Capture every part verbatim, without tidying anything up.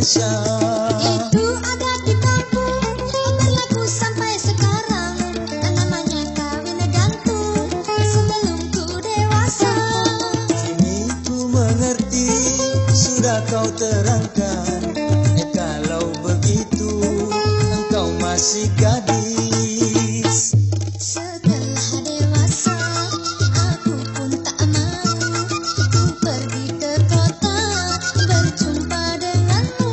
desa. Itu ada di kampung, berlaku sampai sekarang. Namanya kawin gantung sebelum ku dewasa. Kini ku mengerti, sudah kau terangkan. Eh, kalau begitu, engkau masih gadis. Setelah dewasa, aku pun tak mau ku pergi ke kota berjumpa denganmu.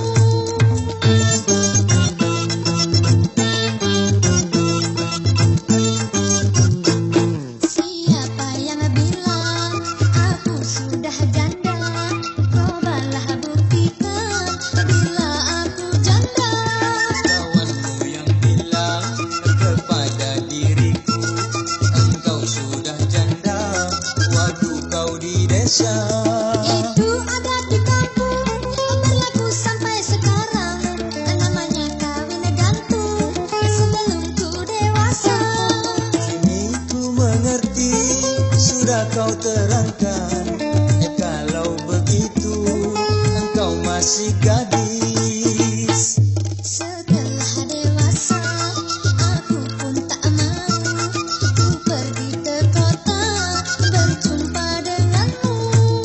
Siapa yang bilang aku sudah janda? Cobalah buktikan bila aku janda. Kawanmu yang bilang kepada diriku, engkau sudah janda. Waduh, kau di desa. Itu ada di kampung, berlaku sampai sekarang. Namanya kawin gantung sebelum ku dewasa. Kini ku mengerti, sudah kau terangkan. Eh, kalau begitu, engkau masih gadis. Setelah dewasa, aku pun tak mau ku pergi ke kota berjumpa denganmu.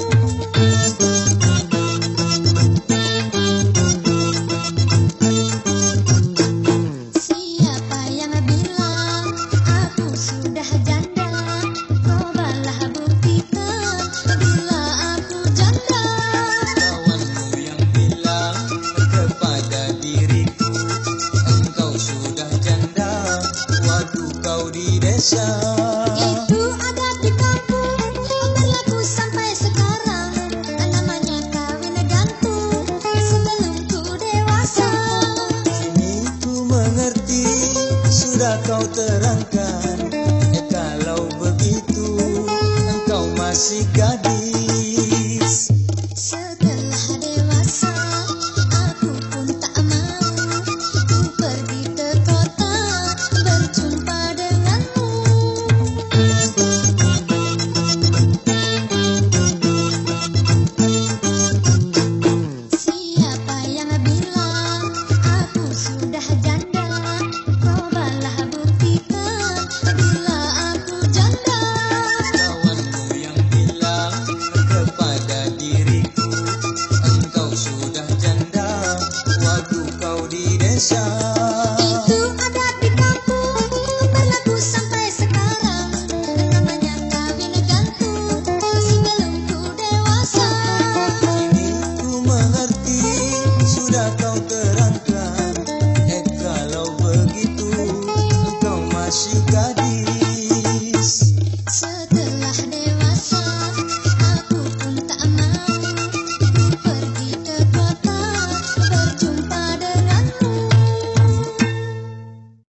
Siapa yang bilang aku sudah janda? Cobalah buktikan bila aku janda. Kawanmu yang bilang kepada diriku, engkau sudah janda. Waduh, kau di desa. Itu ada di kampung, berlaku sampai sekarang. Namanya kawin gantung sebelum ku dewasa. Kini ku mengerti, sudah kau terangkan. Eh, kalau begitu, engkau masih gadis. Setelah dewasa, aku pun tak mau ku pergi ke kota berjumpa denganmu. Siapa yang bilang aku sudah janda? Cobalah buktikan bila aku janda. Kawanmu yang bilang kepada diriku, engkau sudah janda. Waduh, kau di desa.